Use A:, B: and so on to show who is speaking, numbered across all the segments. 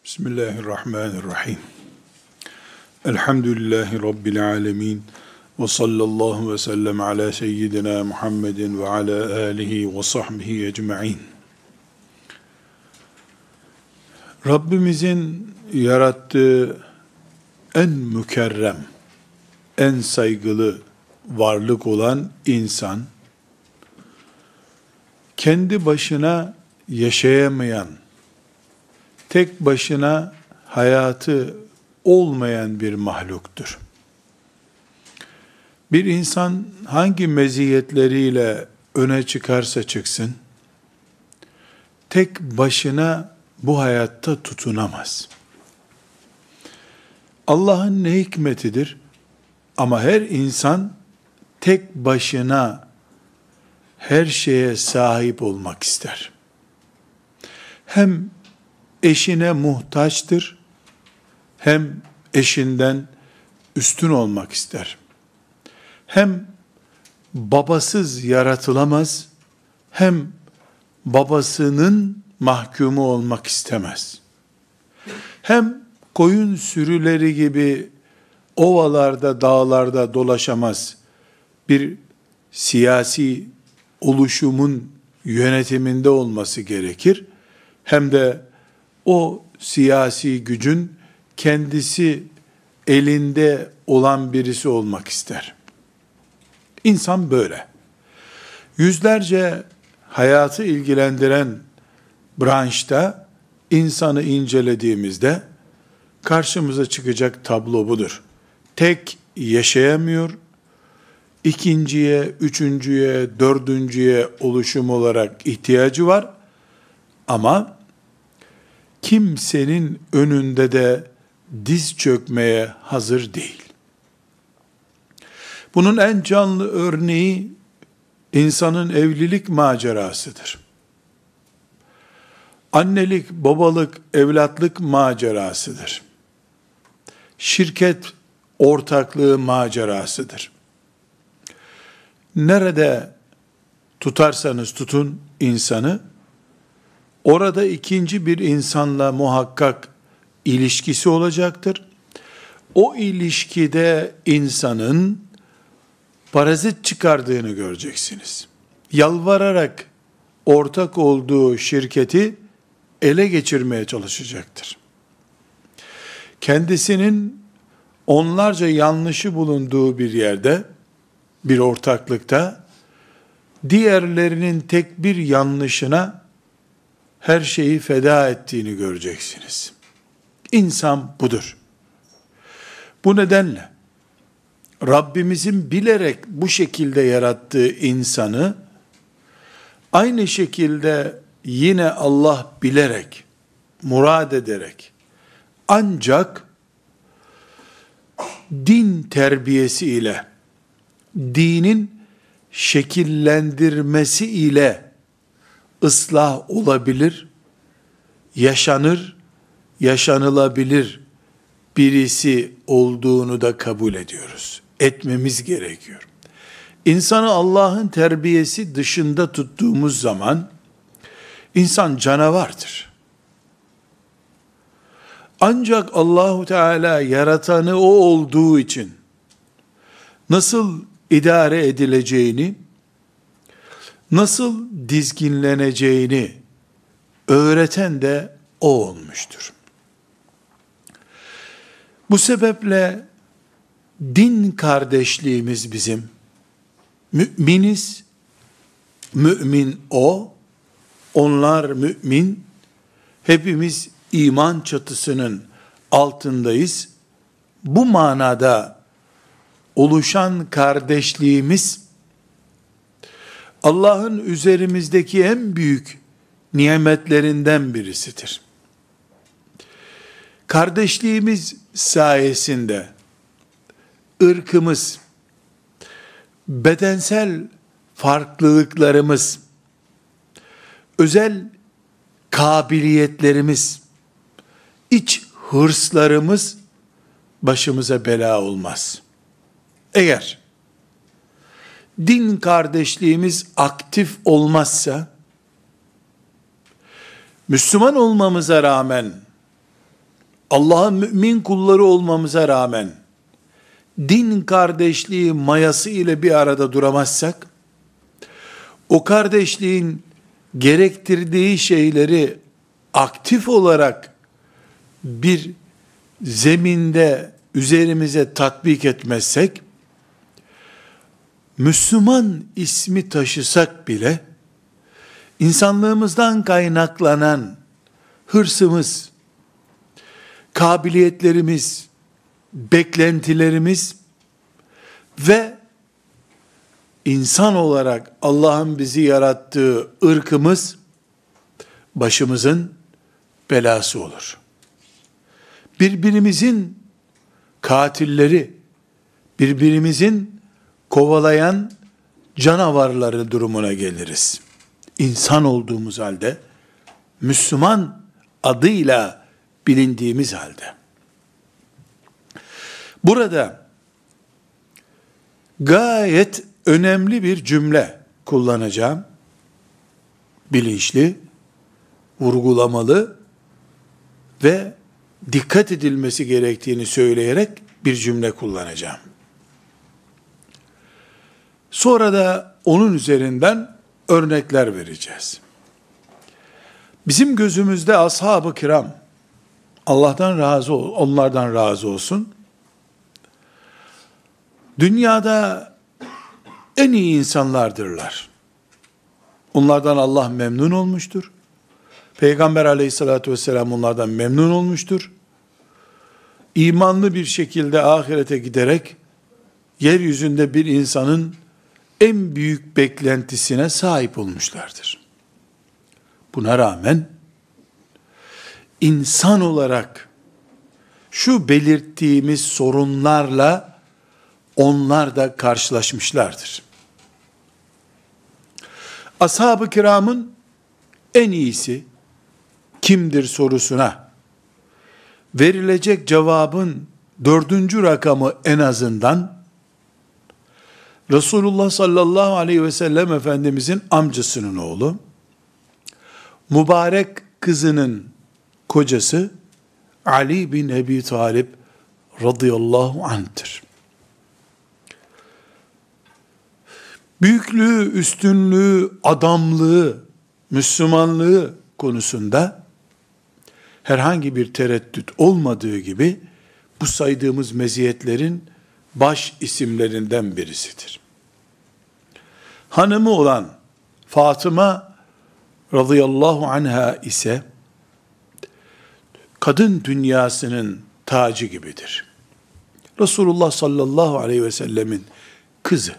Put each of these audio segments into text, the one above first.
A: Bismillahirrahmanirrahim. Elhamdülillahi Rabbil alemin. Ve sallallahu ve sellem ala seyyidina Muhammedin ve ala alihi ve sahbihi ecma'in. Rabbimizin yarattığı en mükerrem, en saygılı varlık olan insan, kendi başına yaşayamayan, tek başına hayatı olmayan bir mahluktur. Bir insan hangi meziyetleriyle öne çıkarsa çıksın, tek başına bu hayatta tutunamaz. Allah'ın ne hikmetidir? Ama her insan tek başına her şeye sahip olmak ister. Hem eşine muhtaçtır, hem eşinden üstün olmak ister. Hem babasız yaratılamaz, hem babasının mahkumu olmak istemez. Hem koyun sürüleri gibi ovalarda, dağlarda dolaşamaz, bir siyasi oluşumun yönetiminde olması gerekir. Hem de o siyasi gücün kendisi elinde olan birisi olmak ister. İnsan böyle. Yüzlerce hayatı ilgilendiren branşta insanı incelediğimizde karşımıza çıkacak tablo budur. Tek yaşayamıyor, ikinciye, üçüncüye, dördüncüye oluşum olarak ihtiyacı var. Ama kimsenin önünde de diz çökmeye hazır değil. Bunun en canlı örneği insanın evlilik macerasıdır. Annelik, babalık, evlatlık macerasıdır. Şirket ortaklığı macerasıdır. Nerede tutarsanız tutun insanı, orada ikinci bir insanla muhakkak ilişkisi olacaktır. O ilişkide insanın parazit çıkardığını göreceksiniz. Yalvararak ortak olduğu şirketi ele geçirmeye çalışacaktır. Kendisinin onlarca yanlışı bulunduğu bir yerde, bir ortaklıkta, diğerlerinin tek bir yanlışına her şeyi feda ettiğini göreceksiniz. İnsan budur. Bu nedenle Rabbimizin bilerek bu şekilde yarattığı insanı aynı şekilde yine Allah bilerek, murad ederek ancak din terbiyesi ile, dinin şekillendirmesi ile ıslah olabilir, yaşanır, yaşanılabilir birisi olduğunu da kabul ediyoruz. Etmemiz gerekiyor. İnsanı Allah'ın terbiyesi dışında tuttuğumuz zaman, insan canavardır. Ancak Allahu Teala yaratanı o olduğu için, nasıl idare edileceğini, nasıl dizginleneceğini öğreten de o olmuştur. Bu sebeple din kardeşliğimiz bizim, müminiz, mümin o, onlar mümin, hepimiz iman çatısının altındayız. Bu manada oluşan kardeşliğimiz, Allah'ın üzerimizdeki en büyük nimetlerinden birisidir. Kardeşliğimiz sayesinde ırkımız, bedensel farklılıklarımız, özel kabiliyetlerimiz, iç hırslarımız başımıza bela olmaz. Eğer din kardeşliğimiz aktif olmazsa, Müslüman olmamıza rağmen Allah'ın mümin kulları olmamıza rağmen din kardeşliği mayası ile bir arada duramazsak, o kardeşliğin gerektirdiği şeyleri aktif olarak bir zeminde üzerimize tatbik etmezsek, Müslüman ismi taşısak bile, insanlığımızdan kaynaklanan hırsımız, kabiliyetlerimiz, beklentilerimiz ve insan olarak Allah'ın bizi yarattığı ırkımız başımızın belası olur. Birbirimizin katilleri, birbirimizin kovalayan canavarları durumuna geliriz. İnsan olduğumuz halde, Müslüman adıyla bilindiğimiz halde. Burada gayet önemli bir cümle kullanacağım. Bilinçli, vurgulamalı ve dikkat edilmesi gerektiğini söyleyerek bir cümle kullanacağım. Sonra da onun üzerinden örnekler vereceğiz. Bizim gözümüzde ashab-ı kiram, onlardan razı olsun, dünyada en iyi insanlardırlar. Onlardan Allah memnun olmuştur. Peygamber aleyhissalatü vesselam onlardan memnun olmuştur. İmanlı bir şekilde ahirete giderek, yeryüzünde bir insanın en büyük beklentisine sahip olmuşlardır. Buna rağmen, insan olarak şu belirttiğimiz sorunlarla onlar da karşılaşmışlardır. Ashab-ı kiramın en iyisi kimdir sorusuna verilecek cevabın 4. rakamı en azından Resulullah sallallahu aleyhi ve sellem Efendimizin amcasının oğlu, mübarek kızının kocası Ali bin Ebi Talib radıyallahu anh'tır. Büyüklüğü, üstünlüğü, adamlığı, Müslümanlığı konusunda herhangi bir tereddüt olmadığı gibi bu saydığımız meziyetlerin baş isimlerinden birisidir. Hanımı olan Fatıma radıyallahu anha ise kadın dünyasının tacı gibidir. Resulullah sallallahu aleyhi ve sellemin kızı,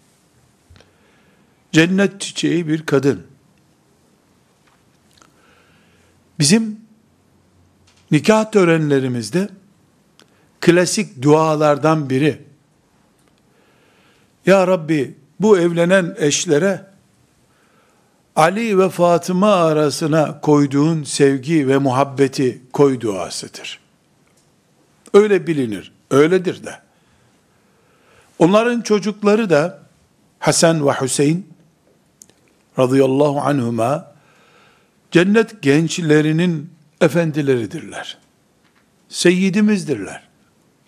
A: cennet çiçeği bir kadın. Bizim nikah törenlerimizde klasik dualardan biri, Ya Rabbi bu evlenen eşlere Ali ve Fatıma arasına koyduğun sevgi ve muhabbeti koy duasıdır. Öyle bilinir, öyledir de. Onların çocukları da Hasan ve Hüseyin radıyallahu anhuma cennet gençlerinin efendileridirler. Seyyidimizdirler.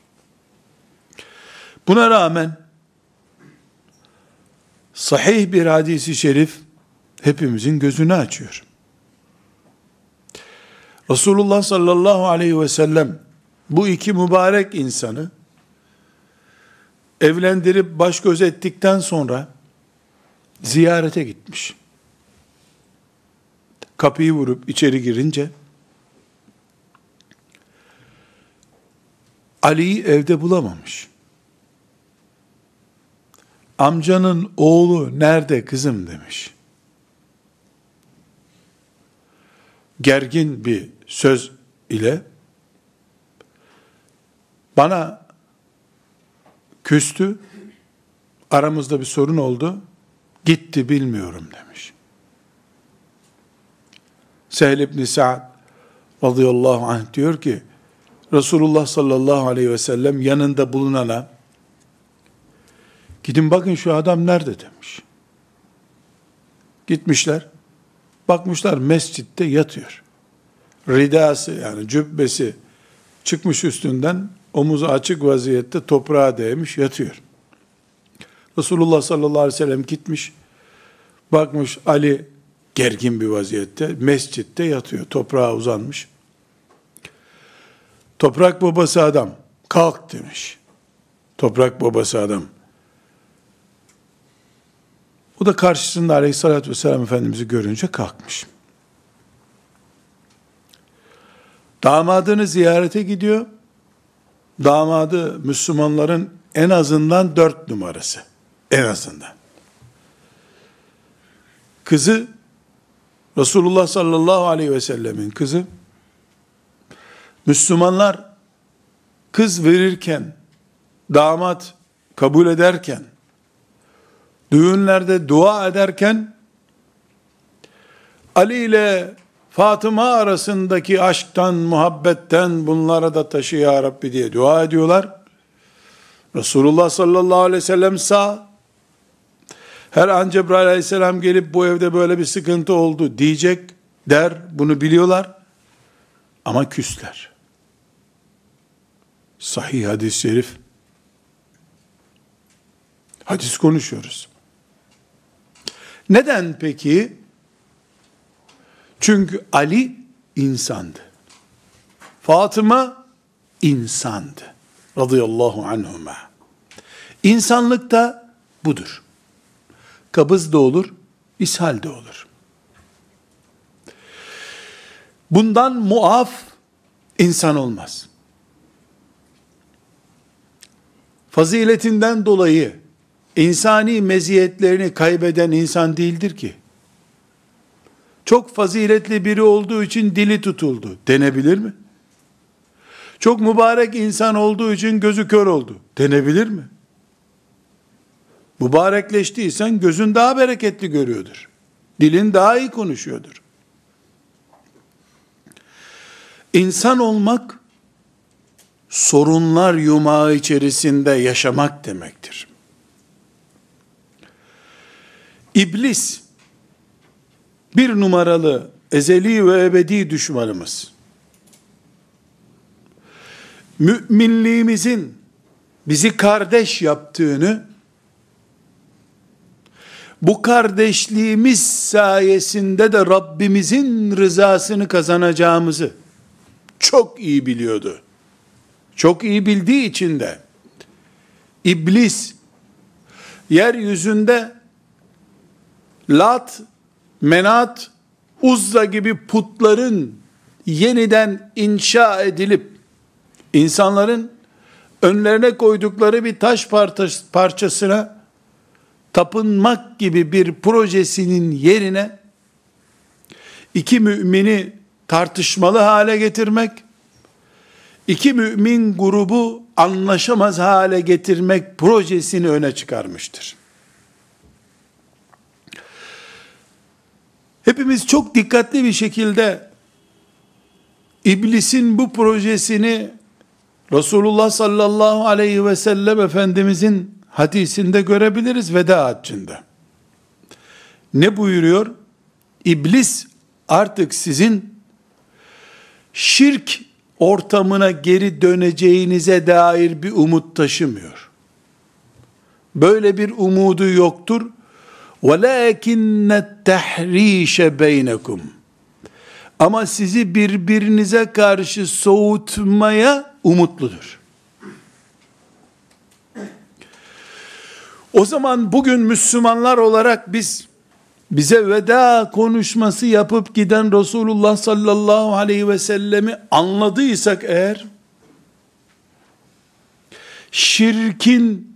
A: Buna rağmen sahih bir hadisi şerif hepimizin gözünü açıyor. Resulullah sallallahu aleyhi ve sellem bu iki mübarek insanı evlendirip baş göz ettikten sonra ziyarete gitmiş. Kapıyı vurup içeri girince Ali'yi evde bulamamış. Amcanın oğlu nerede kızım demiş. Gergin bir söz ile bana küstü, aramızda bir sorun oldu, gitti bilmiyorum demiş. Sehl ibn Sa'd radıyallahu anh diyor ki, Resulullah sallallahu aleyhi ve sellem yanında bulunana, gidin bakın şu adam nerede demiş. Gitmişler, bakmışlar mescitte yatıyor. Ridası yani cübbesi çıkmış üstünden, omuzu açık vaziyette toprağa değmiş yatıyor. Resulullah sallallahu aleyhi ve sellem gitmiş, bakmış Ali gergin bir vaziyette mescitte yatıyor, toprağa uzanmış. Toprak babası adam, kalk demiş. Toprak babası adam. O da karşısında aleyhissalatü vesselam Efendimiz'i görünce kalkmış. Damadını ziyarete gidiyor. Damadı Müslümanların en azından 4 numarası. En azından. Kızı, Resulullah sallallahu aleyhi ve sellemin kızı, Müslümanlar kız verirken, damat kabul ederken, düğünlerde dua ederken, Ali ile Fatıma arasındaki aşktan, muhabbetten bunlara da taşı ya Rabbi diye dua ediyorlar. Resulullah sallallahu aleyhi ve sellem sağ. Her an Cebrail aleyhisselam gelip bu evde böyle bir sıkıntı oldu diyecek der. Bunu biliyorlar. Ama küsler. Sahih hadis-i şerif. Hadis konuşuyoruz. Neden peki? Çünkü Ali insandı. Fatıma insandı. Radıyallahu anhuma. İnsanlık da budur. Kabız da olur, ishal de olur. Bundan muaf insan olmaz. Faziletinden dolayı insani meziyetlerini kaybeden insan değildir ki. Çok faziletli biri olduğu için dili tutuldu denebilir mi? Çok mübarek insan olduğu için gözü kör oldu denebilir mi? Mübarekleştiysen gözün daha bereketli görüyordur. Dilin daha iyi konuşuyordur. İnsan olmak, sorunlar yumağı içerisinde yaşamak demektir. İblis, bir numaralı ezeli ve ebedi düşmanımız. Müminliğimizin bizi kardeş yaptığını, bu kardeşliğimiz sayesinde de Rabbimizin rızasını kazanacağımızı çok iyi biliyordu. Çok iyi bildiği için de İblis yeryüzünde Lat, Menat, Uzza gibi putların yeniden inşa edilip insanların önlerine koydukları bir taş parçasına tapınmak gibi bir projesinin yerine iki mümini tartışmalı hale getirmek, iki mümin grubu anlaşamaz hale getirmek projesini öne çıkarmıştır. Hepimiz çok dikkatli bir şekilde İblisin bu projesini Resulullah sallallahu aleyhi ve sellem Efendimizin hadisinde görebiliriz veda haccında. Ne buyuruyor? İblis artık sizin şirk ortamına geri döneceğinize dair bir umut taşımıyor. Böyle bir umudu yoktur. وَلَاكِنَّ التَّحْرِيشَ بَيْنَكُمْ Ama sizi birbirinize karşı soğutmaya umutludur. O zaman bugün Müslümanlar olarak bize veda konuşması yapıp giden Resulullah sallallahu aleyhi ve sellemi anladıysak eğer, şirkin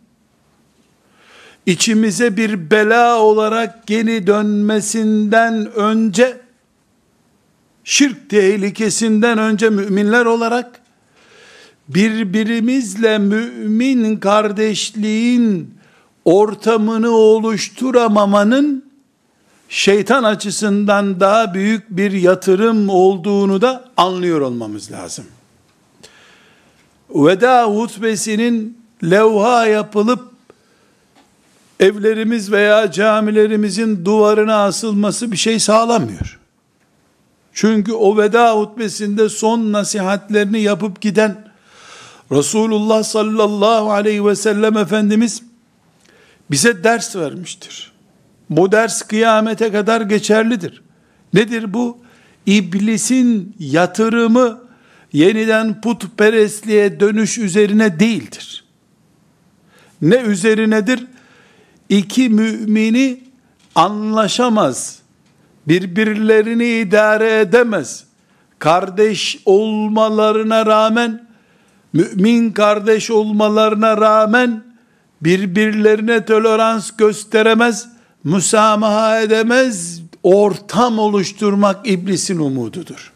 A: içimize bir bela olarak geri dönmesinden önce, şirk tehlikesinden önce müminler olarak, birbirimizle mümin kardeşliğin ortamını oluşturamamanın, şeytan açısından daha büyük bir yatırım olduğunu da anlıyor olmamız lazım. Veda hutbesinin levha yapılıp, evlerimiz veya camilerimizin duvarına asılması bir şey sağlamıyor. Çünkü o veda hutbesinde son nasihatlerini yapıp giden Resulullah sallallahu aleyhi ve sellem Efendimiz bize ders vermiştir. Bu ders kıyamete kadar geçerlidir. Nedir bu? İblisin yatırımı yeniden putperestliğe dönüş üzerine değildir. Ne üzerinedir? İki mümini anlaşamaz, birbirlerini idare edemez, kardeş olmalarına rağmen, mümin kardeş olmalarına rağmen birbirlerine tolerans gösteremez, müsamaha edemez, ortam oluşturmak iblisin umududur.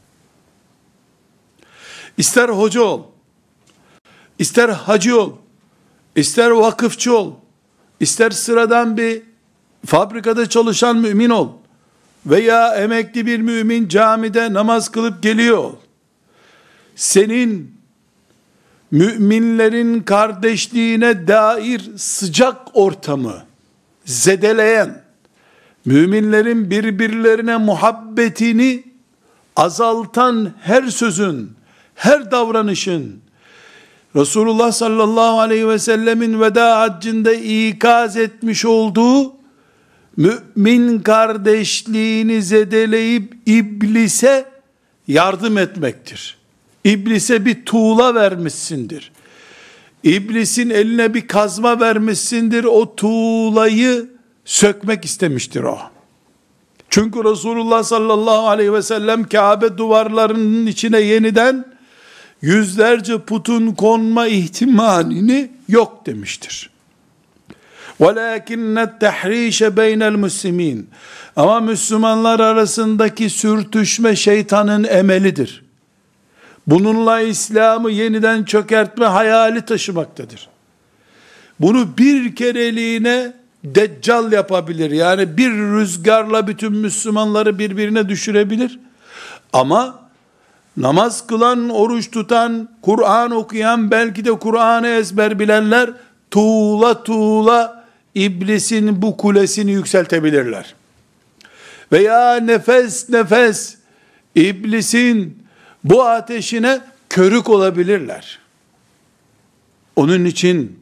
A: İster hoca ol, ister hacı ol, ister vakıfçı ol, ister sıradan bir fabrikada çalışan mümin ol veya emekli bir mümin camide namaz kılıp geliyor. Senin müminlerin kardeşliğine dair sıcak ortamı zedeleyen, müminlerin birbirlerine muhabbetini azaltan her sözün, her davranışın, Resulullah sallallahu aleyhi ve sellemin veda haccında ikaz etmiş olduğu mümin kardeşliğini zedeleyip iblise yardım etmektir. İblise bir tuğla vermişsindir. İblisin eline bir kazma vermişsindir. O tuğlayı sökmek istemiştir o. Çünkü Resulullah sallallahu aleyhi ve sellem Kabe duvarlarının içine yeniden yüzlerce putun konma ihtimalini yok demiştir. وَلَاكِنَّ التَّحْرِيشَ بَيْنَ الْمُسْلِمِينَ Ama Müslümanlar arasındaki sürtüşme şeytanın emelidir. Bununla İslam'ı yeniden çökertme hayali taşımaktadır. Bunu bir kereliğine deccal yapabilir. Yani bir rüzgarla bütün Müslümanları birbirine düşürebilir. Ama namaz kılan, oruç tutan, Kur'an okuyan, belki de Kur'an'ı ezber bilenler tuğla tuğla iblisin bu kulesini yükseltebilirler. Veya nefes nefes iblisin bu ateşine körük olabilirler. Onun için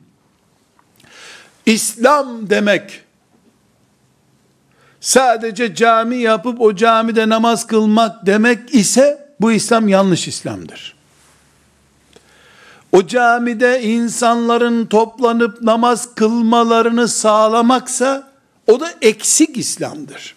A: İslam demek sadece cami yapıp o camide namaz kılmak demek ise bu İslam yanlış İslam'dır. O camide insanların toplanıp namaz kılmalarını sağlamaksa o da eksik İslam'dır.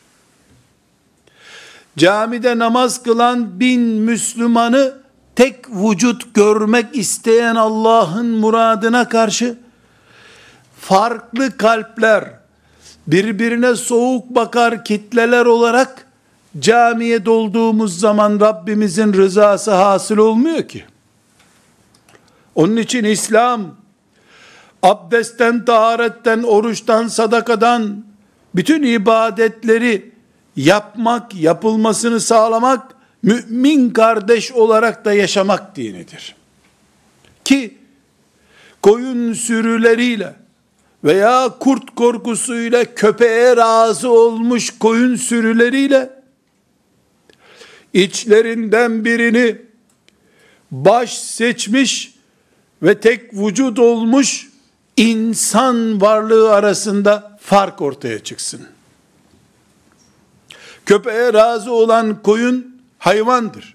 A: Camide namaz kılan 1000 Müslümanı tek vücut görmek isteyen Allah'ın muradına karşı farklı kalpler, birbirine soğuk bakar kitleler olarak camiye dolduğumuz zaman Rabbimizin rızası hasıl olmuyor ki. Onun için İslam abdestten, taharetten, oruçtan, sadakadan bütün ibadetleri yapmak, yapılmasını sağlamak, mümin kardeş olarak da yaşamak dinidir. Ki koyun sürüleriyle veya kurt korkusuyla köpeğe razı olmuş koyun sürüleriyle içlerinden birini baş seçmiş ve tek vücut olmuş insan varlığı arasında fark ortaya çıksın. Köpeğe razı olan koyun hayvandır.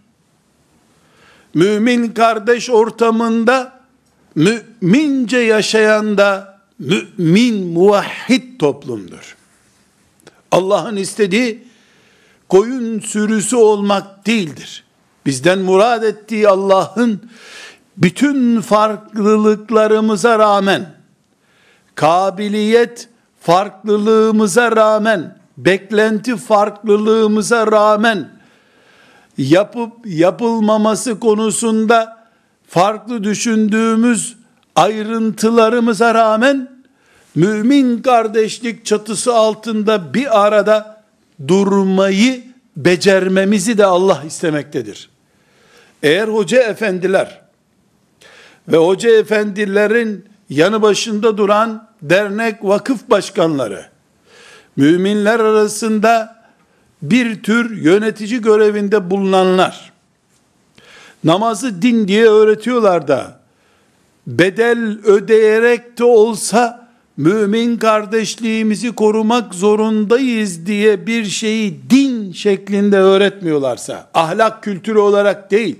A: Mümin kardeş ortamında mümince yaşayan da mümin muvahhid toplumdur. Allah'ın istediği koyun sürüsü olmak değildir. Bizden murad ettiği Allah'ın bütün farklılıklarımıza rağmen, kabiliyet farklılığımıza rağmen, beklenti farklılığımıza rağmen, yapıp yapılmaması konusunda farklı düşündüğümüz ayrıntılarımıza rağmen, mümin kardeşlik çatısı altında bir arada durmayı becermemizi de Allah istemektedir. Eğer hoca efendiler ve hoca efendilerin yanı başında duran dernek, vakıf başkanları, müminler arasında bir tür yönetici görevinde bulunanlar, namazı din diye öğretiyorlar da, bedel ödeyerek de olsa, mümin kardeşliğimizi korumak zorundayız diye bir şeyi din şeklinde öğretmiyorlarsa, ahlak kültürü olarak değil,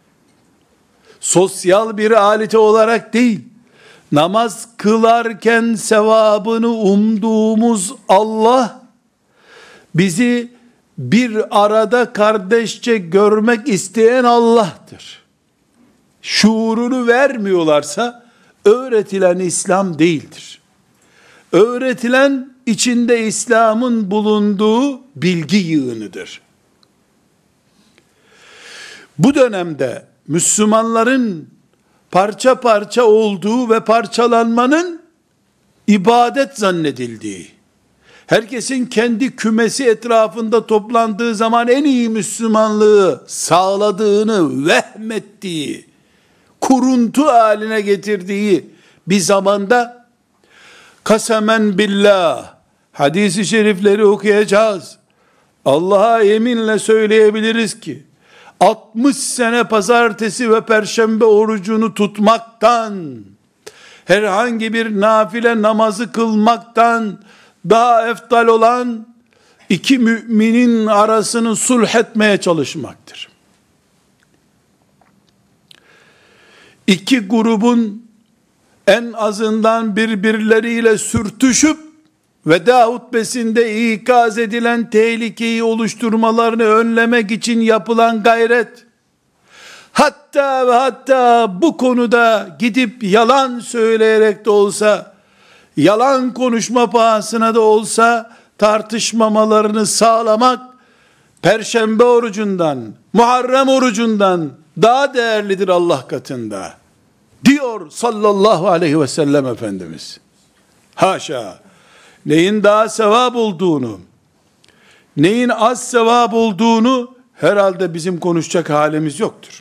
A: sosyal bir aleti olarak değil, namaz kılarken sevabını umduğumuz Allah, bizi bir arada kardeşçe görmek isteyen Allah'tır. Şuurunu vermiyorlarsa, öğretilen İslam değildir. Öğretilen, içinde İslam'ın bulunduğu bilgi yığınıdır. Bu dönemde Müslümanların parça parça olduğu ve parçalanmanın ibadet zannedildiği, herkesin kendi kümesi etrafında toplandığı zaman en iyi Müslümanlığı sağladığını vehmettiği, kuruntu haline getirdiği bir zamanda, kasemen billah hadis-i şerifleri okuyacağız. Allah'a yeminle söyleyebiliriz ki 60 sene pazartesi ve perşembe orucunu tutmaktan, herhangi bir nafile namazı kılmaktan daha eftal olan iki müminin arasını sulh etmeye çalışmaktır. İki grubun en azından birbirleriyle sürtüşüp veda hutbesinde ikaz edilen tehlikeyi oluşturmalarını önlemek için yapılan gayret, hatta ve hatta bu konuda gidip yalan söyleyerek de olsa, yalan konuşma pahasına da olsa tartışmamalarını sağlamak, Perşembe orucundan, Muharrem orucundan daha değerlidir Allah katında, diyor sallallahu aleyhi ve sellem Efendimiz. Haşa! Neyin daha sevap olduğunu, neyin az sevap olduğunu herhalde bizim konuşacak halimiz yoktur.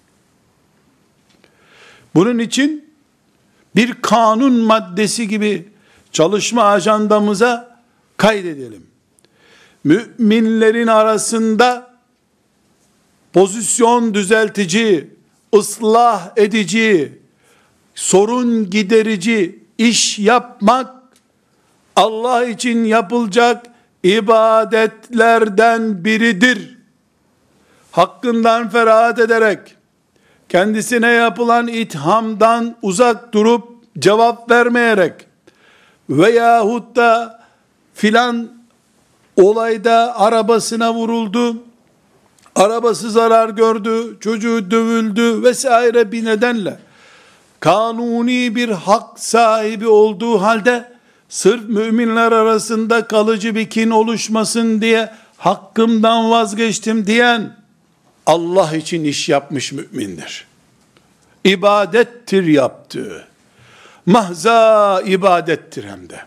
A: Bunun için bir kanun maddesi gibi çalışma ajandamıza kaydedelim. Müminlerin arasında pozisyon düzeltici, ıslah edici, sorun giderici iş yapmak, Allah için yapılacak ibadetlerden biridir. Hakkından feragat ederek, kendisine yapılan ithamdan uzak durup, cevap vermeyerek, veyahut da filan olayda arabasına vuruldu, arabası zarar gördü, çocuğu dövüldü vesaire bir nedenle, kanuni bir hak sahibi olduğu halde, sırf müminler arasında kalıcı bir kin oluşmasın diye hakkımdan vazgeçtim diyen, Allah için iş yapmış mümindir. İbadettir yaptığı. Mahza ibadettir hem de.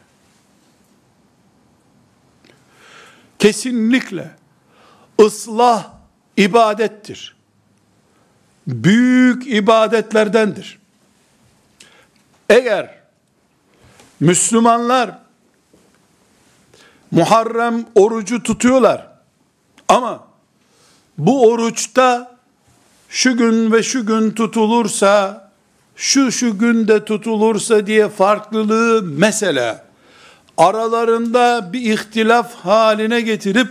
A: Kesinlikle ıslah ibadettir. Büyük ibadetlerdendir. Eğer Müslümanlar Muharrem orucu tutuyorlar ama bu oruçta şu gün ve şu gün tutulursa, şu günde tutulursa diye farklılığı mesela aralarında bir ihtilaf haline getirip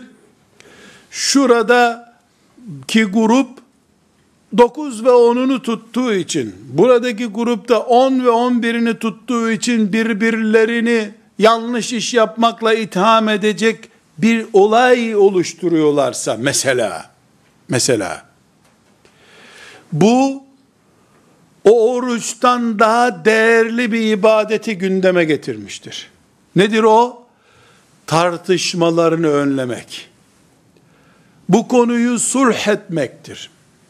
A: şuradaki grup 9 ve 10'unu tuttuğu için, buradaki grupta 10 ve 11'ini tuttuğu için birbirlerini yanlış iş yapmakla itham edecek bir olay oluşturuyorlarsa mesela bu o oruçtan daha değerli bir ibadeti gündeme getirmiştir. Nedir o? Tartışmalarını önlemek. Bu konuyu sulh etmektir.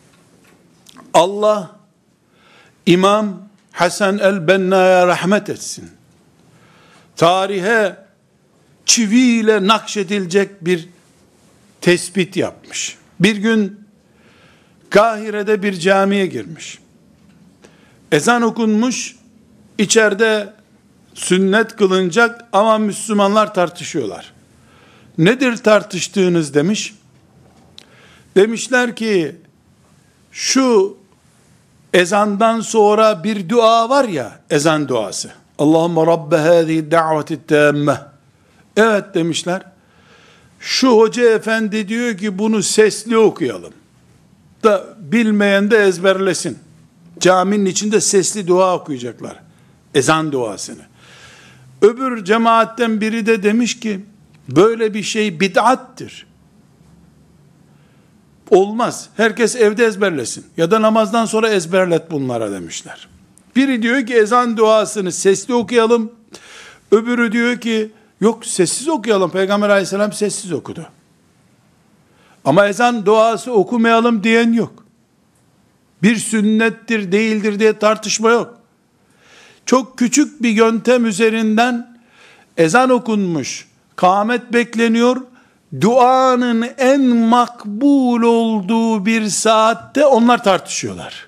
A: Allah İmam Hasan el-Benna'ya rahmet etsin. Tarihe çiviyle nakşedilecek bir tespit yapmış. Bir gün Kahire'de bir camiye girmiş. Ezan okunmuş, içeride sünnet kılınacak ama Müslümanlar tartışıyorlar. Nedir tartıştığınız demiş. Demişler ki şu ezandan sonra bir dua var ya, ezan duası. Allahümme Rabbe hâzihi da'veti tâmmeh. Evet demişler. Şu hoca efendi diyor ki bunu sesli okuyalım. Da bilmeyen de ezberlesin. Caminin içinde sesli dua okuyacaklar. Ezan duasını. Öbür cemaatten biri de demiş ki böyle bir şey bid'attir. Olmaz. Herkes evde ezberlesin. Ya da namazdan sonra ezberlet bunlara demişler. Biri diyor ki ezan duasını sesli okuyalım. Öbürü diyor ki yok sessiz okuyalım. Peygamber aleyhisselam sessiz okudu. Ama ezan duası okumayalım diyen yok. Bir sünnettir değildir diye tartışma yok. Çok küçük bir yöntem üzerinden ezan okunmuş, kâmet bekleniyor, duanın en makbul olduğu bir saatte onlar tartışıyorlar.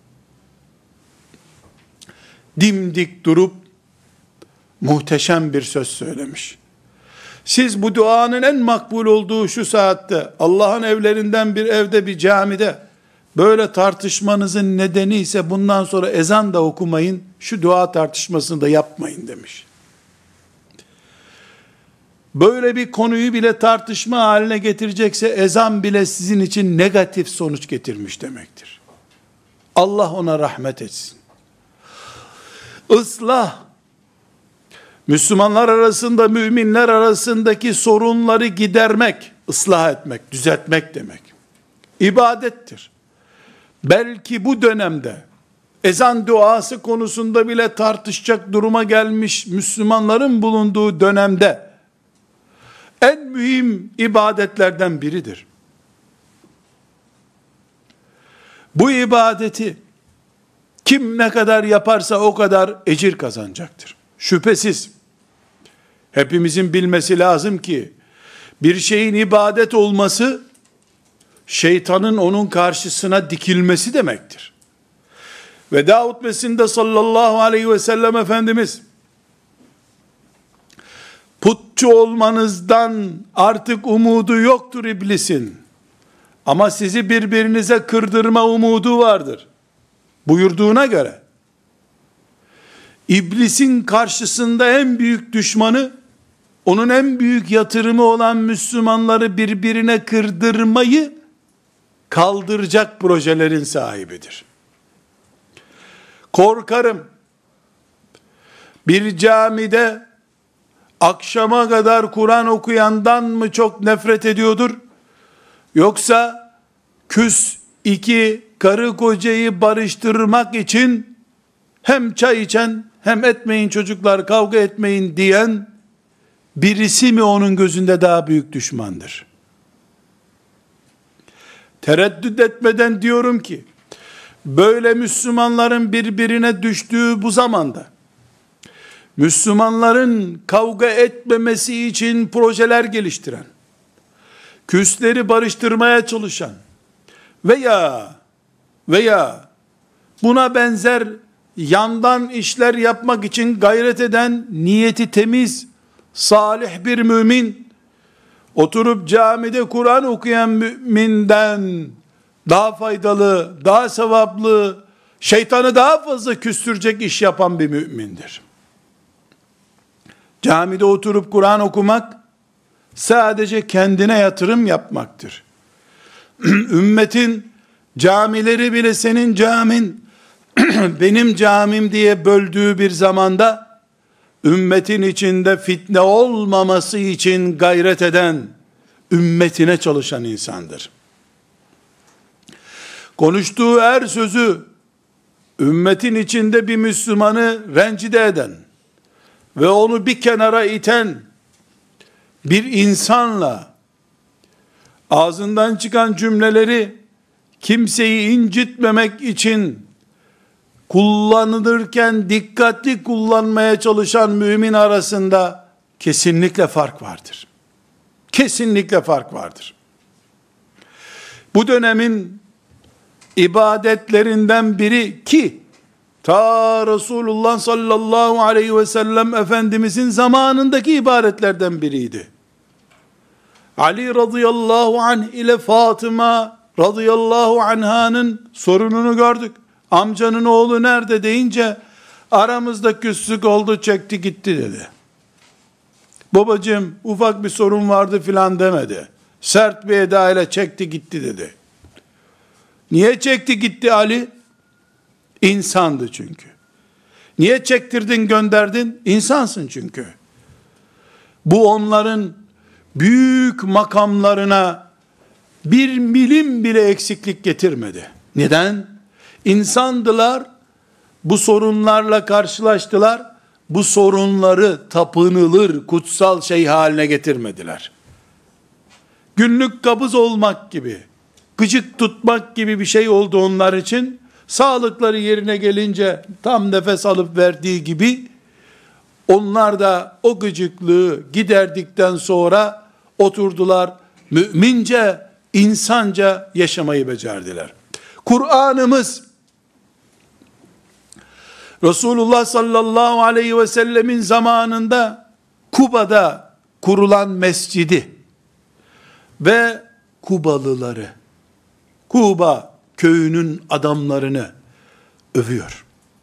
A: Dimdik durup muhteşem bir söz söylemiş. Siz bu duanın en makbul olduğu şu saatte Allah'ın evlerinden bir evde, bir camide böyle tartışmanızın nedeni ise bundan sonra ezan da okumayın, şu dua tartışmasını da yapmayın demiş. Böyle bir konuyu bile tartışma haline getirecekse ezan bile sizin için negatif sonuç getirmiş demektir. Allah ona rahmet etsin. Islah, Müslümanlar arasında, müminler arasındaki sorunları gidermek, ıslah etmek, düzeltmek demek. İbadettir. Belki bu dönemde ezan duası konusunda bile tartışacak duruma gelmiş Müslümanların bulunduğu dönemde en mühim ibadetlerden biridir. Bu ibadeti kim ne kadar yaparsa o kadar ecir kazanacaktır. Şüphesiz hepimizin bilmesi lazım ki bir şeyin ibadet olması şeytanın onun karşısına dikilmesi demektir. Veda hutbesinde sallallahu aleyhi ve sellem Efendimiz putçu olmanızdan artık umudu yoktur iblisin. Ama sizi birbirinize kırdırma umudu vardır buyurduğuna göre iblisin karşısında en büyük düşmanı, onun en büyük yatırımı olan Müslümanları birbirine kırdırmayı kaldıracak projelerin sahibidir. Korkarım bir camide akşama kadar Kur'an okuyandan mı çok nefret ediyordur? Yoksa küs iki karı kocayı barıştırmak için hem çay içen hem etmeyin çocuklar kavga etmeyin diyen birisi mi onun gözünde daha büyük düşmandır? Tereddüt etmeden diyorum ki böyle Müslümanların birbirine düştüğü bu zamanda Müslümanların kavga etmemesi için projeler geliştiren, küsleri barıştırmaya çalışan veya buna benzer yandan işler yapmak için gayret eden niyeti temiz, salih bir mümin, oturup camide Kur'an okuyan müminden daha faydalı, daha sevaplı, şeytanı daha fazla küstürecek iş yapan bir mümindir. Camide oturup Kur'an okumak, sadece kendine yatırım yapmaktır. Ümmetin camileri bile senin camin, benim camim diye böldüğü bir zamanda, ümmetin içinde fitne olmaması için gayret eden, ümmetine çalışan insandır. Konuştuğu her sözü, ümmetin içinde bir Müslümanı rencide eden ve onu bir kenara iten bir insanla, ağzından çıkan cümleleri kimseyi incitmemek için kullanılırken dikkatli kullanmaya çalışan mümin arasında kesinlikle fark vardır. Kesinlikle fark vardır. Bu dönemin ibadetlerinden biri ki ta Resulullah sallallahu aleyhi ve sellem Efendimizin zamanındaki ibadetlerden biriydi. Ali radıyallahu anh ile Fatıma radıyallahu anh'ın sorununu gördük. Amcanın oğlu nerede deyince aramızda küslük oldu, çekti gitti dedi. Babacığım ufak bir sorun vardı filan demedi. Sert bir eda ile çekti gitti dedi. Niye çekti gitti Ali? İnsandı çünkü. Niye çektirdin gönderdin? İnsansın çünkü. Bu onların büyük makamlarına bir milim bile eksiklik getirmedi. Neden? İnsandılar, bu sorunlarla karşılaştılar, bu sorunları tapınılır, kutsal şey haline getirmediler. Günlük kabız olmak gibi, gıcık tutmak gibi bir şey oldu onlar için. Sağlıkları yerine gelince tam nefes alıp verdiği gibi onlar da o gıcıklığı giderdikten sonra oturdular, mümince, insanca yaşamayı becerdiler. Kur'an'ımız Resulullah sallallahu aleyhi ve sellemin zamanında Kuba'da kurulan mescidi ve Kubalıları, Kuba köyünün adamlarını övüyor.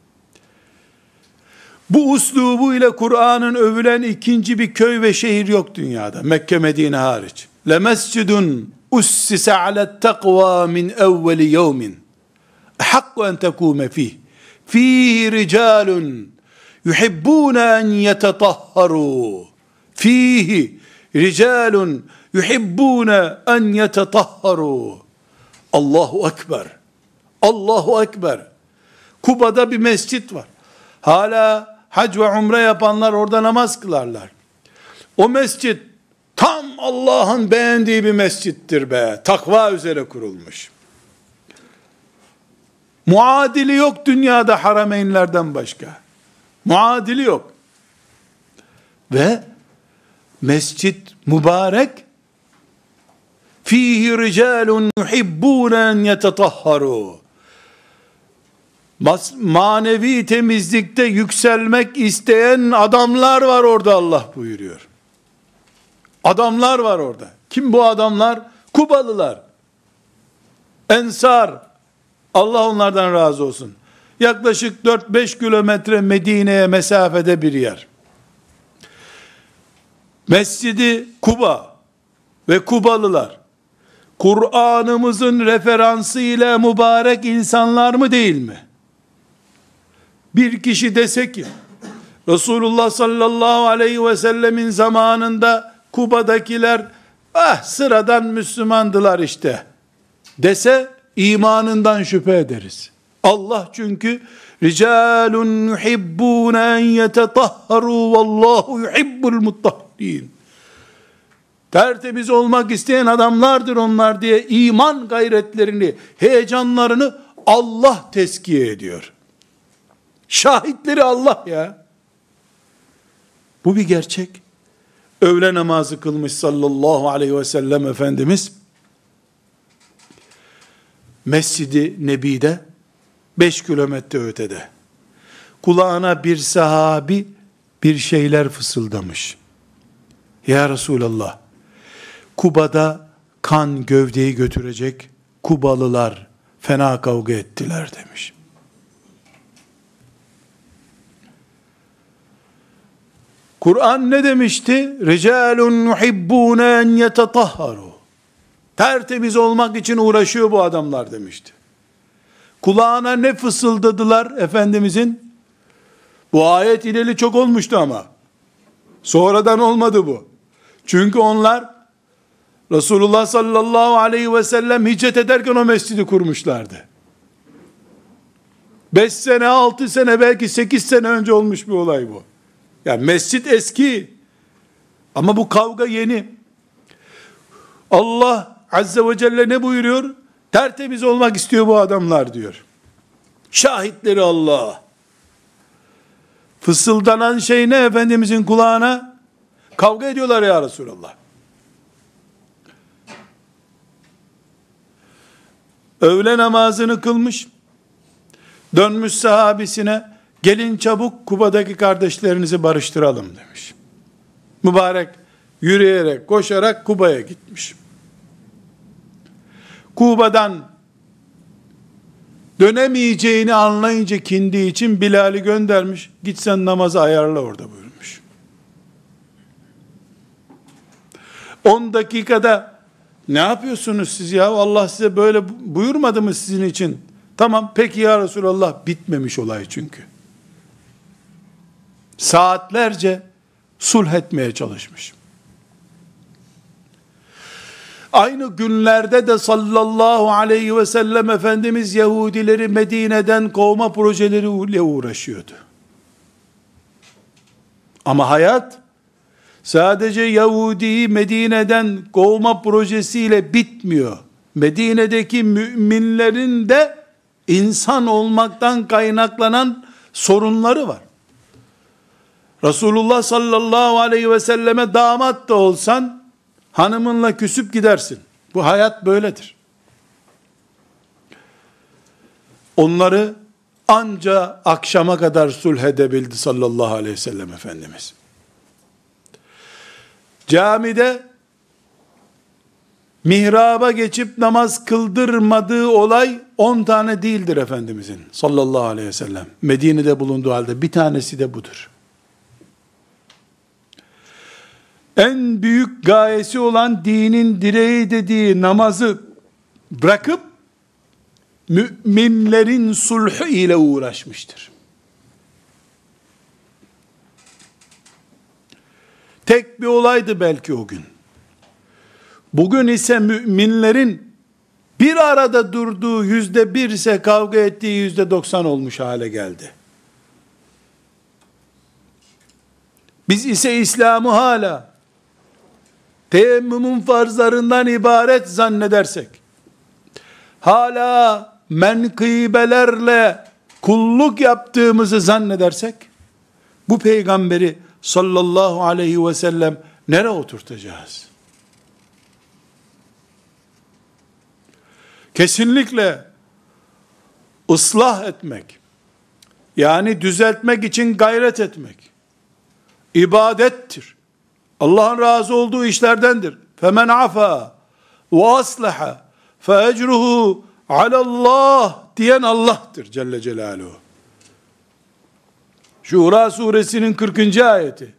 A: Bu uslubu ile Kur'an'ın övülen ikinci bir köy ve şehir yok dünyada, Mekke Medine hariç. Le mescidun ussise alet takva min evveli yevmin hakku en tekume fih fihi ricalun yuhibbune en yetetahharu fihi ricalun yuhibbune en yetetahharu. Allahu Ekber, Allahu Ekber. Kuba'da bir mescit var. Hala hac ve umre yapanlar orada namaz kılarlar. O mescit tam Allah'ın beğendiği bir mescittir be. Takva üzere kurulmuş. Muadili yok dünyada harameynlerden başka. Muadili yok. Ve mescit mübarek, fihi ricalun yuhibbune en yetetahharu. Manevi temizlikte yükselmek isteyen adamlar var orada, Allah buyuruyor. Adamlar var orada. Kim bu adamlar? Kubalılar. Ensar. Allah onlardan razı olsun. Yaklaşık 4-5 kilometre Medine'ye mesafede bir yer. Mescidi Kuba ve Kubalılar, Kur'an'ımızın referansı ile mübarek insanlar mı değil mi? Bir kişi dese ki, Resulullah sallallahu aleyhi ve sellemin zamanında Kuba'dakiler, sıradan Müslümandılar işte, dese, imanından şüphe ederiz. Allah çünkü, ricalun yuhibbune en yetetahharu vallahu yuhibbul muttahhirin. Tertemiz olmak isteyen adamlardır onlar diye iman gayretlerini, heyecanlarını Allah tezkiye ediyor. Şahitleri Allah ya. Bu bir gerçek. Öğle namazı kılmış sallallahu aleyhi ve sellem Efendimiz, Mescid-i Nebi'de 5 kilometre ötede. Kulağına bir sahabi bir şeyler fısıldamış. Ya Resulallah, Kuba'da kan gövdeyi götürecek Kubalılar fena kavga ettiler demiş. Kur'an ne demişti? Ricalun yuhibbune en yetetahharu. Tertemiz olmak için uğraşıyor bu adamlar demişti. Kulağına ne fısıldadılar Efendimizin? Bu ayet ileli çok olmuştu ama. Sonradan olmadı bu. Çünkü onlar Resulullah sallallahu aleyhi ve sellem hicret ederken o mescidi kurmuşlardı. 5 sene, 6 sene, belki 8 sene önce olmuş bir olay bu. Yani mescit eski. Ama bu kavga yeni. Allah Azze ve Celle ne buyuruyor? Tertemiz olmak istiyor bu adamlar diyor. Şahitleri Allah. Fısıldanan şey ne Efendimizin kulağına? Kavga ediyorlar ya Resulallah. Öğle namazını kılmış. Dönmüş sahabisine, gelin çabuk Kuba'daki kardeşlerinizi barıştıralım demiş. Mübarek yürüyerek, koşarak Kuba'ya gitmiş. Kuba'dan dönemeyeceğini anlayınca kindi için Bilal'i göndermiş. Git sen namazı ayarla orada buyurmuş. 10 dakikada ne yapıyorsunuz siz ya? Allah size böyle buyurmadı mı sizin için? Tamam peki ya Resulallah, bitmemiş olay çünkü. Saatlerce sulh etmeye çalışmış. Aynı günlerde de sallallahu aleyhi ve sellem Efendimiz Yahudileri Medine'den kovma projeleriyle uğraşıyordu. Ama hayat sadece Yahudi'yi Medine'den kovma projesiyle bitmiyor. Medine'deki müminlerin de insan olmaktan kaynaklanan sorunları var. Resulullah sallallahu aleyhi ve selleme damat da olsan hanımınla küsüp gidersin. Bu hayat böyledir. Onları anca akşama kadar sulh edebildi sallallahu aleyhi ve sellem Efendimiz. Camide mihraba geçip namaz kıldırmadığı olay 10 tane değildir Efendimizin sallallahu aleyhi ve sellem. Medine'de bulunduğu halde bir tanesi de budur. En büyük gayesi olan dinin direği dediği namazı bırakıp müminlerin sulhü ile uğraşmıştır. Tek bir olaydı belki o gün. Bugün ise müminlerin bir arada durduğu %1 ise kavga ettiği %90 olmuş hale geldi. Biz ise İslam'ı hala teyemmümün farzlarından ibaret zannedersek, hala menkıbelerle kulluk yaptığımızı zannedersek, bu peygamberi sallallahu aleyhi ve sellem nereye oturtacağız? Kesinlikle ıslah etmek, yani düzeltmek için gayret etmek, ibadettir. Allah'ın razı olduğu işlerdendir. فَمَنْ عَفَى وَأَصْلَحَ فَاَجْرُهُ عَلَى اللّٰهِ diyen Allah'tır Celle Celaluhu. Şura suresinin 40. ayeti.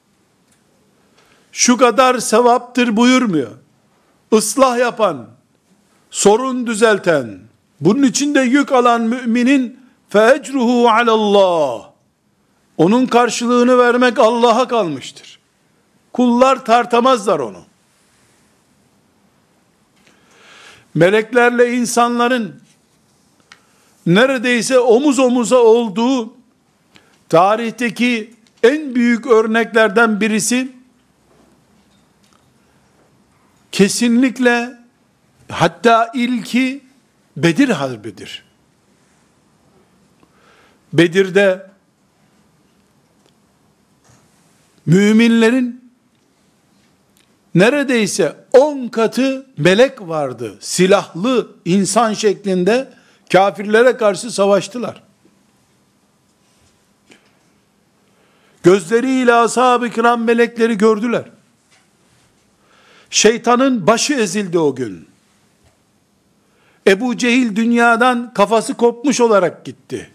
A: Şu kadar sevaptır buyurmuyor. Islah yapan, sorun düzelten, bunun içinde yük alan müminin فَاَجْرُهُ عَلَى اللّٰهِ onun karşılığını vermek Allah'a kalmıştır. Kullar tartamazlar onu. Meleklerle insanların neredeyse omuz omuza olduğu tarihteki en büyük örneklerden birisi, kesinlikle hatta ilki Bedir Harbi'dir. Bedir'de müminlerin neredeyse 10 katı melek vardı. Silahlı insan şeklinde kafirlere karşı savaştılar. Gözleriyle ashab-ı kiram melekleri gördüler. Şeytanın başı ezildi o gün. Ebu Cehil dünyadan kafası kopmuş olarak gitti.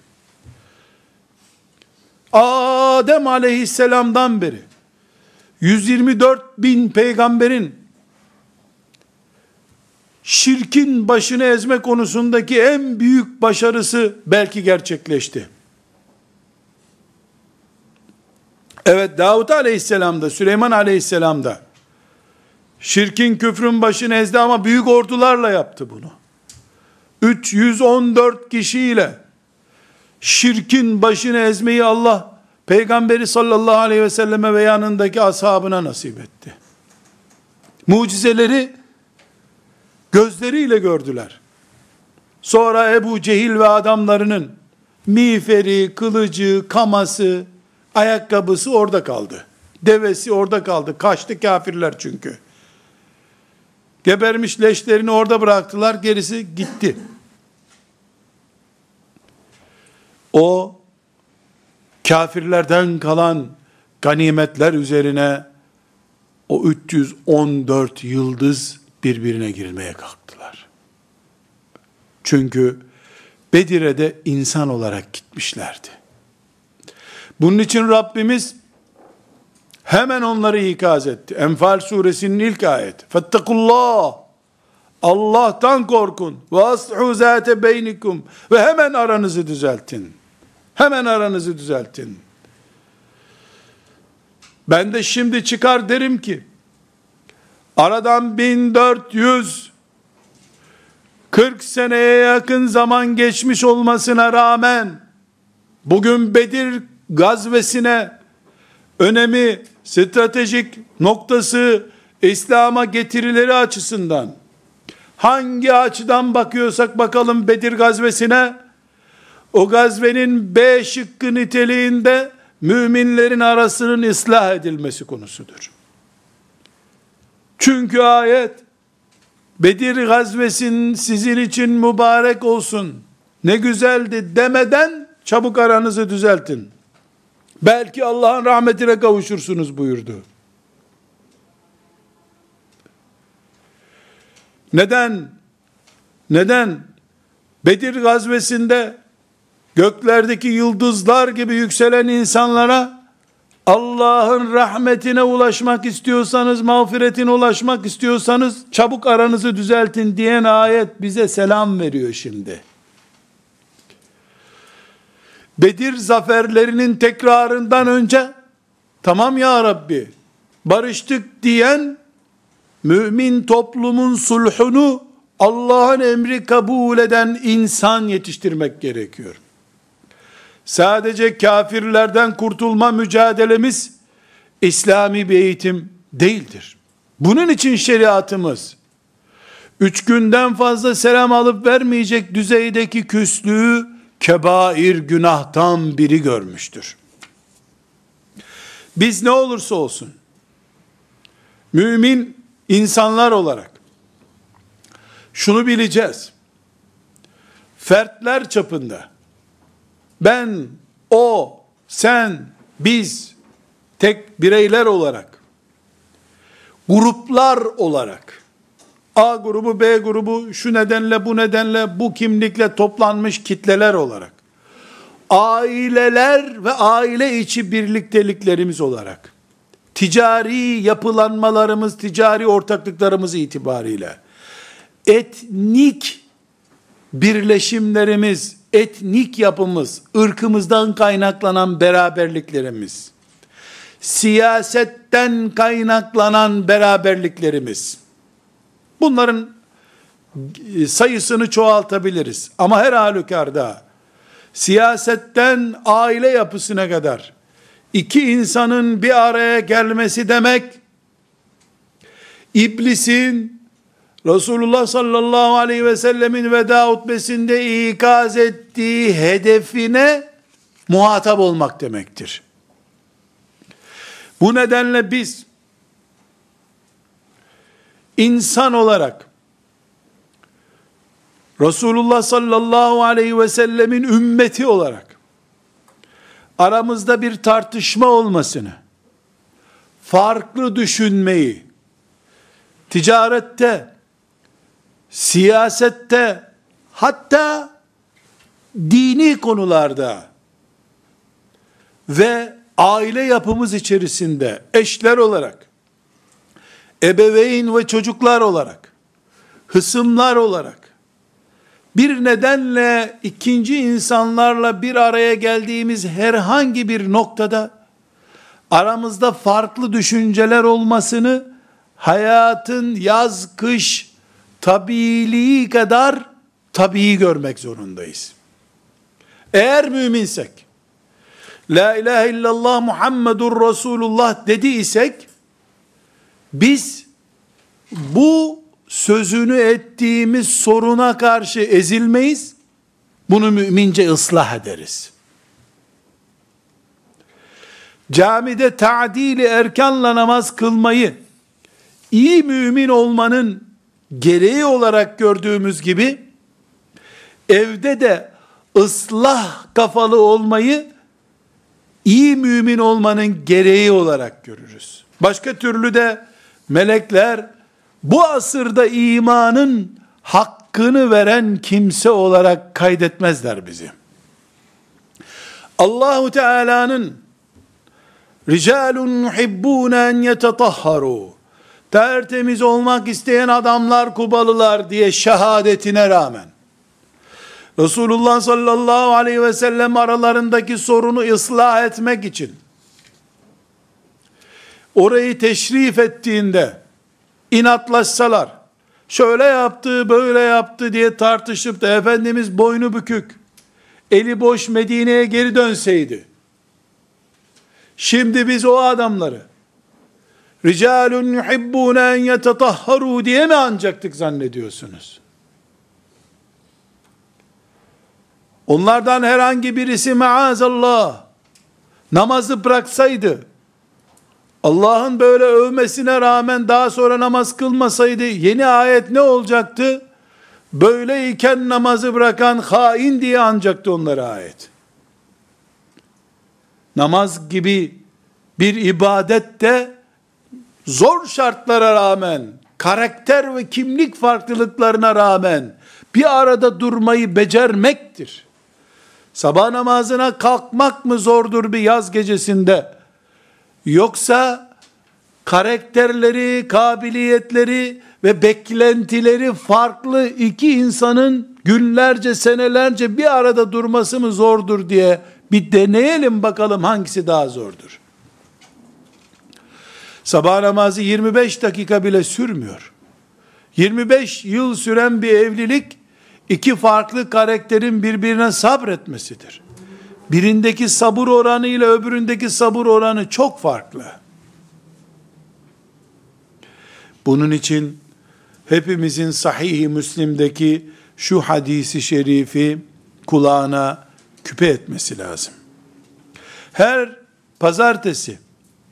A: Adem aleyhisselamdan beri 124 bin peygamberin şirkin başını ezme konusundaki en büyük başarısı belki gerçekleşti. Evet, Davud aleyhisselamda, Süleyman aleyhisselamda şirkin, küfrün başını ezdi ama büyük ordularla yaptı bunu. 314 kişiyle şirkin başını ezmeyi Allah Peygamberi sallallahu aleyhi ve selleme ve yanındaki ashabına nasip etti. Mucizeleri gözleriyle gördüler. Sonra Ebu Cehil ve adamlarının miğferi, kılıcı, kaması, ayakkabısı orada kaldı. Devesi orada kaldı. Kaçtı kafirler çünkü. Gebermiş leşlerini orada bıraktılar. Gerisi gitti. O kafirlerden kalan ganimetler üzerine o 314 yıldız birbirine girmeye kalktılar. Çünkü Bedir'e de insan olarak gitmişlerdi. Bunun için Rabbimiz hemen onları ikaz etti. Enfal suresinin ilk ayeti. Fettakullah. Allah'tan korkun. Ve aslihu zâte beynikum. Ve hemen aranızı düzeltin. Hemen aranızı düzeltin. Ben de şimdi çıkar derim ki, aradan 1440 seneye yakın zaman geçmiş olmasına rağmen, bugün Bedir gazvesine önemi, stratejik noktası, İslam'a getirileri açısından, hangi açıdan bakıyorsak bakalım Bedir gazvesine, o gazvenin B şıkkı niteliğinde, müminlerin arasının ıslah edilmesi konusudur. Çünkü ayet, Bedir gazvesin sizin için mübarek olsun, ne güzeldi demeden, çabuk aranızı düzeltin. Belki Allah'ın rahmetine kavuşursunuz buyurdu. Neden? Neden? Bedir gazvesinde göklerdeki yıldızlar gibi yükselen insanlara Allah'ın rahmetine ulaşmak istiyorsanız, mağfiretine ulaşmak istiyorsanız çabuk aranızı düzeltin diyen ayet bize selam veriyor şimdi. Bedir zaferlerinin tekrarından önce tamam ya Rabbi barıştık diyen mümin toplumun sulhunu Allah'ın emri kabul eden insan yetiştirmek gerekiyor. Sadece kafirlerden kurtulma mücadelemiz İslami bir eğitim değildir. Bunun için şeriatımız 3 günden fazla selam alıp vermeyecek düzeydeki küslüğü kebair günahtan biri görmüştür. Biz ne olursa olsun mümin insanlar olarak şunu bileceğiz. Fertler çapında ben, o, sen, biz tek bireyler olarak, gruplar olarak, A grubu, B grubu, şu nedenle, bu nedenle, bu kimlikle toplanmış kitleler olarak, aileler ve aile içi birlikteliklerimiz olarak, ticari yapılanmalarımız, ticari ortaklıklarımız itibariyle, etnik birleşimlerimiz, etnik yapımız, ırkımızdan kaynaklanan beraberliklerimiz, siyasetten kaynaklanan beraberliklerimiz, bunların sayısını çoğaltabiliriz. Ama her halükarda, siyasetten aile yapısına kadar, iki insanın bir araya gelmesi demek, iblisin, Resulullah sallallahu aleyhi ve sellemin veda hutbesinde ikaz ettiği hedefine muhatap olmak demektir. Bu nedenle biz insan olarak Resulullah sallallahu aleyhi ve sellemin ümmeti olarak aramızda bir tartışma olmasını, farklı düşünmeyi, ticarette, siyasette, hatta dini konularda ve aile yapımız içerisinde eşler olarak, ebeveyn ve çocuklar olarak, hısımlar olarak, bir nedenle ikinci insanlarla bir araya geldiğimiz herhangi bir noktada aramızda farklı düşünceler olmasını hayatın yaz kış tabiiliği kadar tabii görmek zorundayız. Eğer müminsek, la ilahe illallah Muhammedur Resulullah dediysek, biz bu sözünü ettiğimiz soruna karşı ezilmeyiz, bunu mümince ıslah ederiz. Camide ta'dil-i erkanla namaz kılmayı, iyi mümin olmanın gereği olarak gördüğümüz gibi, evde de ıslah kafalı olmayı, iyi mümin olmanın gereği olarak görürüz. Başka türlü de melekler bu asırda imanın hakkını veren kimse olarak kaydetmezler bizi. Allahu Teala'nın ricalun yuhibbun en yetetahharu, tertemiz olmak isteyen adamlar kubalılar diye şehadetine rağmen Resulullah sallallahu aleyhi ve sellem aralarındaki sorunu ıslah etmek için orayı teşrif ettiğinde inatlaşsalar, şöyle yaptı böyle yaptı diye tartışıp da Efendimiz boynu bükük, eli boş Medine'ye geri dönseydi, şimdi biz o adamları ricalun yuhibbune en yetetahharu diye mi anacaktık zannediyorsunuz? Onlardan herhangi birisi maazallah namazı bıraksaydı, Allah'ın böyle övmesine rağmen daha sonra namaz kılmasaydı, yeni ayet ne olacaktı? Böyleyken namazı bırakan hain diye anacaktı onlara ayet. Namaz gibi bir ibadet de zor şartlara rağmen, karakter ve kimlik farklılıklarına rağmen bir arada durmayı becermektir. Sabah namazına kalkmak mı zordur bir yaz gecesinde? Yoksa karakterleri, kabiliyetleri ve beklentileri farklı iki insanın günlerce, senelerce bir arada durması mı zordur diye bir deneyelim bakalım hangisi daha zordur. Sabah namazı 25 dakika bile sürmüyor. 25 yıl süren bir evlilik, iki farklı karakterin birbirine sabretmesidir. Birindeki sabır oranı ile öbüründeki sabır oranı çok farklı. Bunun için hepimizin Sahih-i Müslim'deki şu hadisi şerifi kulağına küpe etmesi lazım. Her pazartesi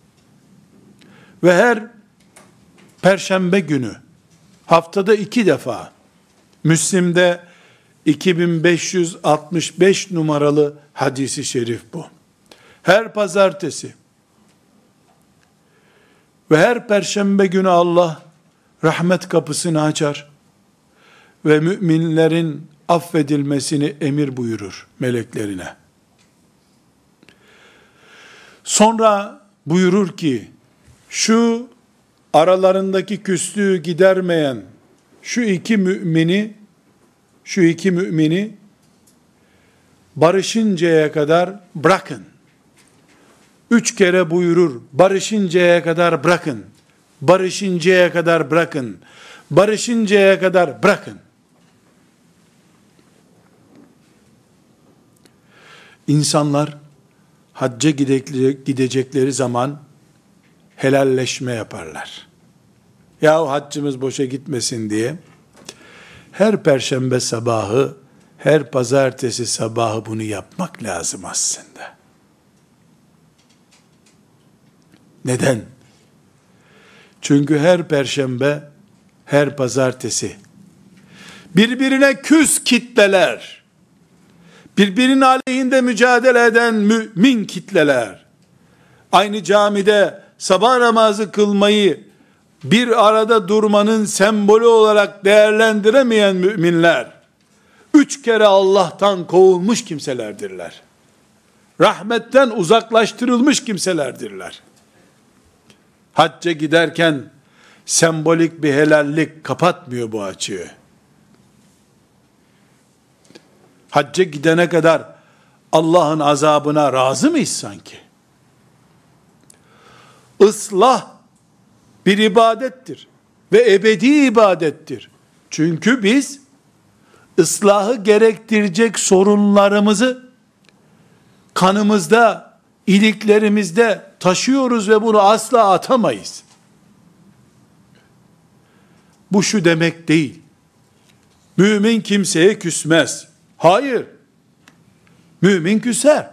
A: ve her perşembe günü, haftada 2 defa, Müslim'de 2565 numaralı hadisi şerif bu. Her pazartesi ve her perşembe günü Allah rahmet kapısını açar ve müminlerin affedilmesini emir buyurur meleklerine. Sonra buyurur ki, şu aralarındaki küslüğü gidermeyen şu iki mümini barışıncaya kadar bırakın. 3 kere buyurur, barışıncaya kadar bırakın. Barışıncaya kadar bırakın. Barışıncaya kadar bırakın. İnsanlar hacca gidecekleri zaman helalleşme yaparlar. Yahu haccımız boşa gitmesin diye her perşembe sabahı, her pazartesi sabahı bunu yapmak lazım aslında. Neden? Çünkü her perşembe, her pazartesi birbirine küs kitleler, birbirinin aleyhinde mücadele eden mümin kitleler, aynı camide sabah namazı kılmayı bir arada durmanın sembolü olarak değerlendiremeyen müminler, 3 kere Allah'tan kovulmuş kimselerdirler. Rahmetten uzaklaştırılmış kimselerdirler. Hacca giderken sembolik bir helallik kapatmıyor bu açığı. Hacca gidene kadar Allah'ın azabına razı mıyız sanki? Islah bir ibadettir ve ebedi ibadettir. Çünkü biz ıslahı gerektirecek sorunlarımızı kanımızda, iliklerimizde taşıyoruz ve bunu asla atamayız. Bu şu demek değil. Mümin kimseye küsmez. Hayır. Mümin küser.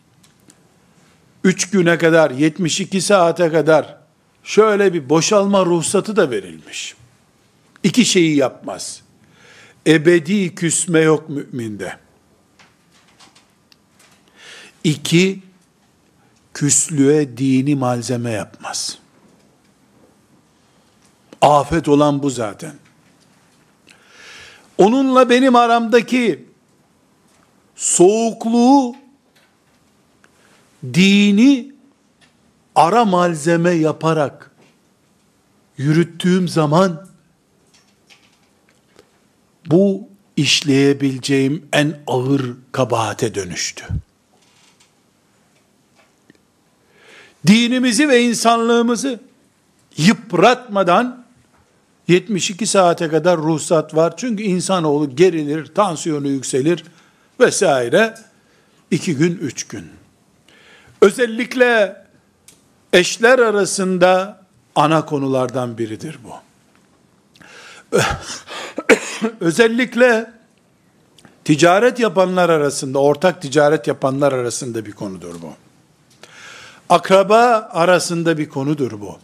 A: 3 güne kadar, 72 saate kadar şöyle bir boşalma ruhsatı da verilmiş. 2 şeyi yapmaz. Ebedi küsme yok müminde. 2, küslüğe dini malzeme yapmaz. Afet olan bu zaten. Onunla benim aramdaki soğukluğu, dini ara malzeme yaparak yürüttüğüm zaman, bu işleyebileceğim en ağır kabahate dönüştü. Dinimizi ve insanlığımızı yıpratmadan 72 saate kadar ruhsat var. Çünkü insanoğlu gerilir, tansiyonu yükselir vesaire. 2 gün, 3 gün. Özellikle eşler arasında ana konulardan biridir bu. Özellikle ticaret yapanlar arasında, ortak ticaret yapanlar arasında bir konudur bu. Akraba arasında bir konudur bu.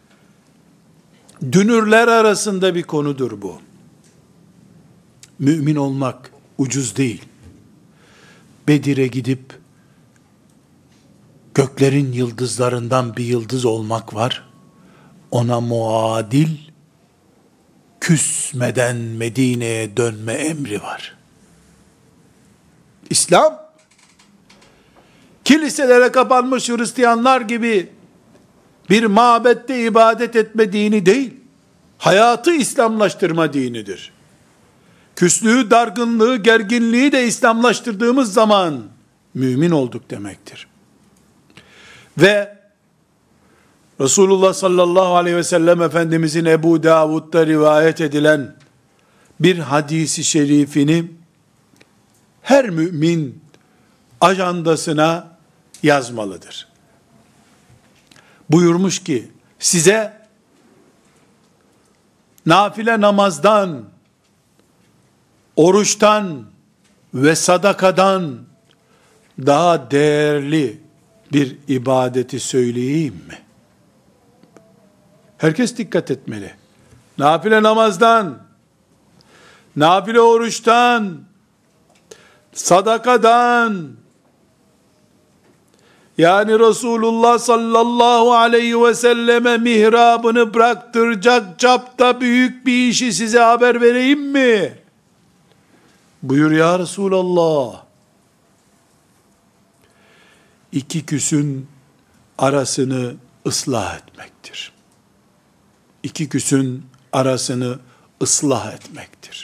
A: Dünürler arasında bir konudur bu. Mümin olmak ucuz değil. Bedir'e gidip göklerin yıldızlarından bir yıldız olmak var. Ona muadil küsmeden Medine'ye dönme emri var. İslam, kiliselere kapanmış Hristiyanlar gibi bir mabette ibadet etme dini değil, hayatı İslamlaştırma dinidir. Küslüğü, dargınlığı, gerginliği de İslamlaştırdığımız zaman mümin olduk demektir. Ve Resulullah sallallahu aleyhi ve sellem Efendimizin Ebu Davud'da rivayet edilen bir hadisi şerifini her mümin ajandasına yazmalıdır. Buyurmuş ki, size nafile namazdan, oruçtan ve sadakadan daha değerli bir ibadeti söyleyeyim mi? Herkes dikkat etmeli. Nafile namazdan, nafile oruçtan, sadakadan, yani Resulullah sallallahu aleyhi ve selleme mihrabını bıraktıracak çapta büyük bir işi size haber vereyim mi? Buyur ya Resulallah. 2 küsün arasını ıslah etmektir. 2 küsün arasını ıslah etmektir.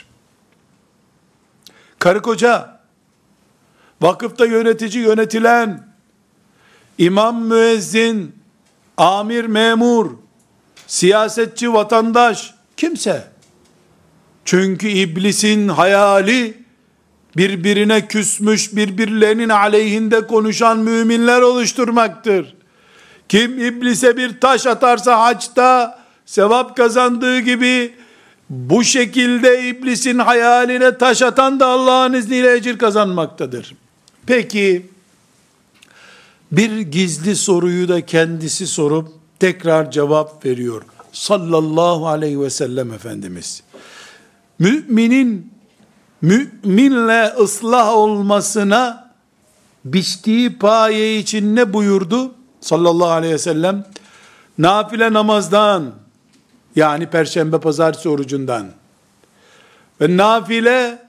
A: Karı koca, vakıfta yönetici yönetilen, imam müezzin, amir memur, siyasetçi vatandaş, kimse. Çünkü iblisin hayali, birbirine küsmüş, birbirlerinin aleyhinde konuşan müminler oluşturmaktır. Kim iblise bir taş atarsa haçta, sevap kazandığı gibi, bu şekilde iblisin hayaline taş atan da Allah'ın izniyle ecir kazanmaktadır. Peki, bir gizli soruyu da kendisi sorup, tekrar cevap veriyor. Sallallahu aleyhi ve sellem Efendimiz. Müminin, müminle ıslah olmasına, biçtiği paye için ne buyurdu? Sallallahu aleyhi ve sellem, nafile namazdan, yani perşembe pazartesi orucundan ve nafile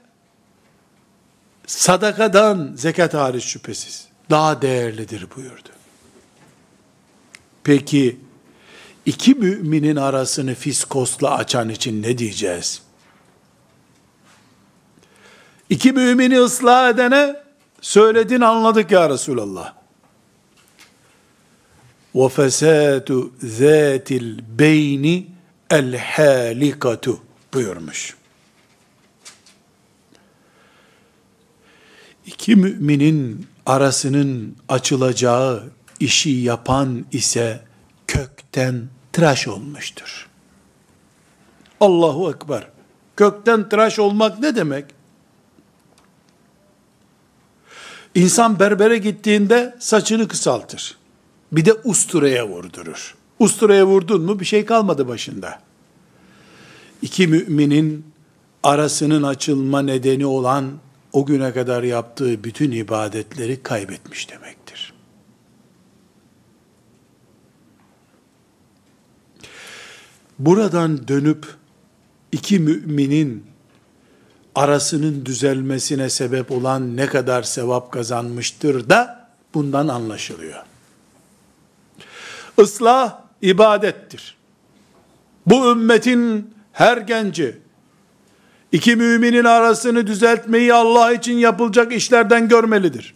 A: sadakadan, zekat hariç şüphesiz, daha değerlidir buyurdu. Peki, 2 müminin arasını fiskosla açan için ne diyeceğiz? 2 mümini ıslah edene söyledin, anladık ya Resulallah. وَفَسَاتُ ذَاتِ الْبَيْنِ الْحَالِقَةُ buyurmuş. 2 müminin arasının açılacağı işi yapan ise kökten tıraş olmuştur. Allahu Ekber. Kökten tıraş olmak ne demek? İnsan berbere gittiğinde saçını kısaltır. Bir de usturaya vurdurur. Usturaya vurdun mu bir şey kalmadı başında. 2 müminin arasının açılma nedeni olan o güne kadar yaptığı bütün ibadetleri kaybetmiş demektir. buradan dönüp iki müminin arasının düzelmesine sebep olan ne kadar sevap kazanmıştır da bundan anlaşılıyor. Islah ibadettir. Bu ümmetin her genci iki müminin arasını düzeltmeyi Allah için yapılacak işlerden görmelidir.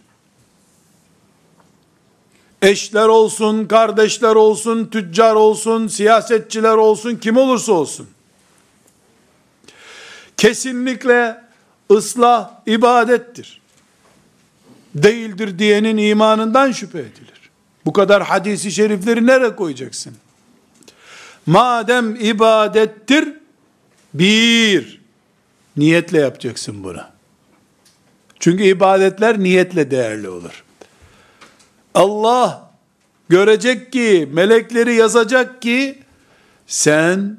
A: Eşler olsun, kardeşler olsun, tüccar olsun, siyasetçiler olsun, kim olursa olsun. Kesinlikle ıslah ibadettir. Değildir diyenin imanından şüphe edilir. Bu kadar hadisi şerifleri nereye koyacaksın? Madem ibadettir, bir, niyetle yapacaksın bunu. Çünkü ibadetler niyetle değerli olur. Allah görecek ki, melekleri yazacak ki, sen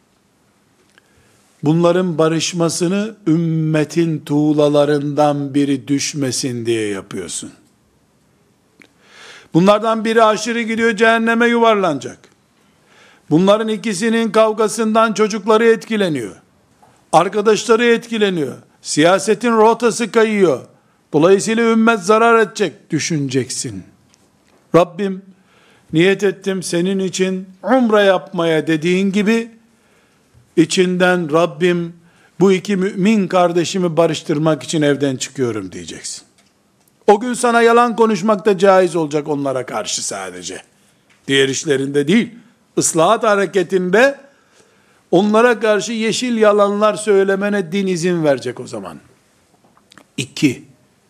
A: bunların barışmasını ümmetin tuğlalarından biri düşmesin diye yapıyorsun. Bunlardan biri aşırı gidiyor, cehenneme yuvarlanacak. Bunların ikisinin kavgasından çocukları etkileniyor. Arkadaşları etkileniyor. Siyasetin rotası kayıyor. Dolayısıyla ümmet zarar edecek. Düşüneceksin. Rabbim, niyet ettim senin için umre yapmaya dediğin gibi, içinden Rabbim bu iki mümin kardeşimi barıştırmak için evden çıkıyorum diyeceksin. O gün sana yalan konuşmak da caiz olacak onlara karşı sadece. Diğer işlerinde değil. Islahat hareketinde onlara karşı yeşil yalanlar söylemene din izin verecek o zaman. 2.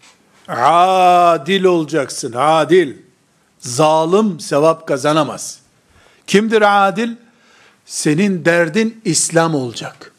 A: Adil olacaksın. Adil. Zalim sevap kazanamaz. Kimdir adil? Senin derdin İslam olacak.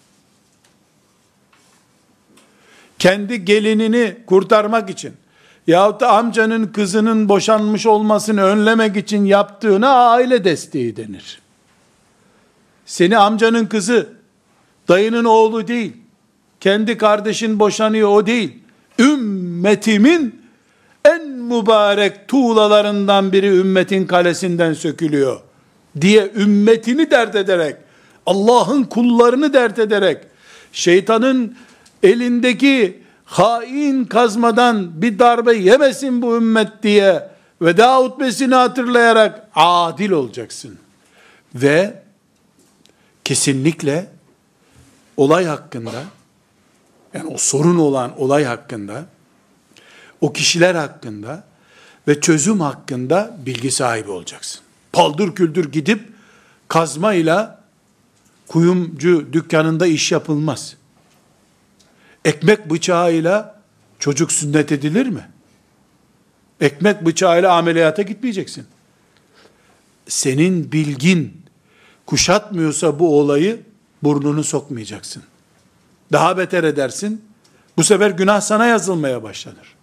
A: Kendi gelinini kurtarmak için yahut da amcanın kızının boşanmış olmasını önlemek için yaptığına aile desteği denir. Seni amcanın kızı, dayının oğlu değil, kendi kardeşin boşanıyor o değil, ümmetimin en mübarek tuğlalarından biri ümmetin kalesinden sökülüyor diye ümmetini dert ederek, Allah'ın kullarını dert ederek, şeytanın elindeki hain kazmadan bir darbe yemesin bu ümmet diye veda hutbesini hatırlayarak adil olacaksın. Ve kesinlikle olay hakkında, yani o sorun olan olay hakkında, o kişiler hakkında ve çözüm hakkında bilgi sahibi olacaksın. Paldır küldür gidip kazmayla kuyumcu dükkanında iş yapılmaz. Ekmek bıçağıyla çocuk sünnet edilir mi? Ekmek bıçağıyla ameliyata gitmeyeceksin. Senin bilgin kuşatmıyorsa bu olayı burnunu sokmayacaksın. Daha beter edersin. Bu sefer günah sana yazılmaya başlanır.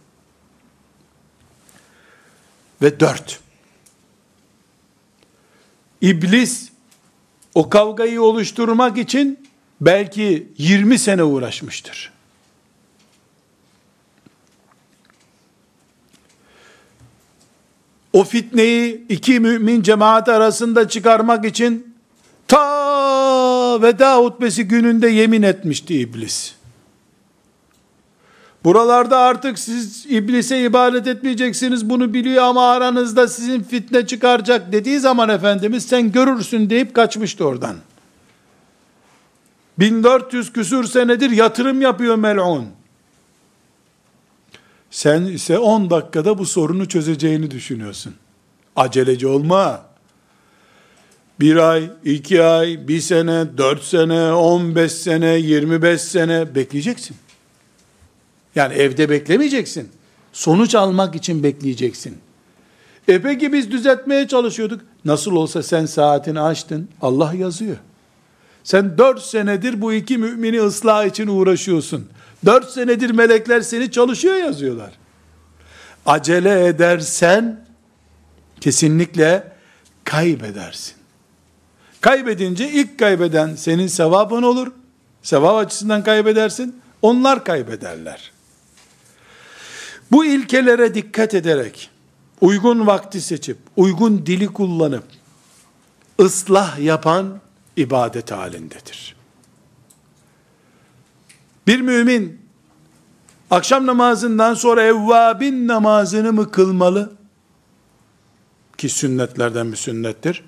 A: Ve 4. İblis o kavgayı oluşturmak için belki 20 sene uğraşmıştır. O fitneyi iki mümin cemaat arasında çıkarmak için ta veda hutbesi gününde yemin etmişti iblis. Buralarda artık siz iblise ibadet etmeyeceksiniz, bunu biliyor ama aranızda sizin fitne çıkaracak dediği zaman Efendimiz sen görürsün deyip kaçmıştı oradan. 1400 küsür senedir yatırım yapıyor mel'un. Sen ise 10 dakikada bu sorunu çözeceğini düşünüyorsun. Aceleci olma. 1 ay, 2 ay, 1 sene, 4 sene, 15 sene, 25 sene bekleyeceksin. Yani evde beklemeyeceksin. Sonuç almak için bekleyeceksin. Peki biz düzeltmeye çalışıyorduk. Nasıl olsa sen saatini açtın. Allah yazıyor. Sen 4 senedir bu iki mümini ıslah için uğraşıyorsun. 4 senedir melekler seni çalışıyor yazıyorlar. Acele edersen kesinlikle kaybedersin. Kaybedince ilk kaybeden senin sevabın olur. Sevap açısından kaybedersin. Onlar kaybederler. Bu ilkelere dikkat ederek, uygun vakti seçip, uygun dili kullanıp, ıslah yapan ibadet halindedir. Bir mümin akşam namazından sonra evvabin namazını mı kılmalı? Ki sünnetlerden bir sünnettir.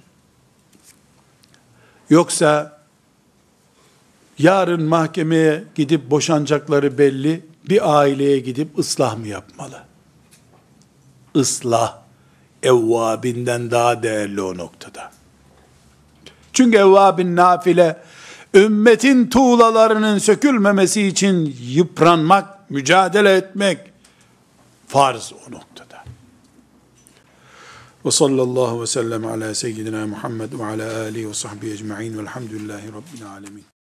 A: Yoksa yarın mahkemeye gidip boşanacakları belli bir aileye gidip ıslah mı yapmalı? Islah evvabinden daha değerli o noktada. Çünkü evvabin nafile, ümmetin tuğlalarının sökülmemesi için yıpranmak, mücadele etmek farz o noktada. Ve sallallahu ve sellem ala seyyidina Muhammed ve ala alihi ve sahbihi ecma'in velhamdülillahi rabbil alemin.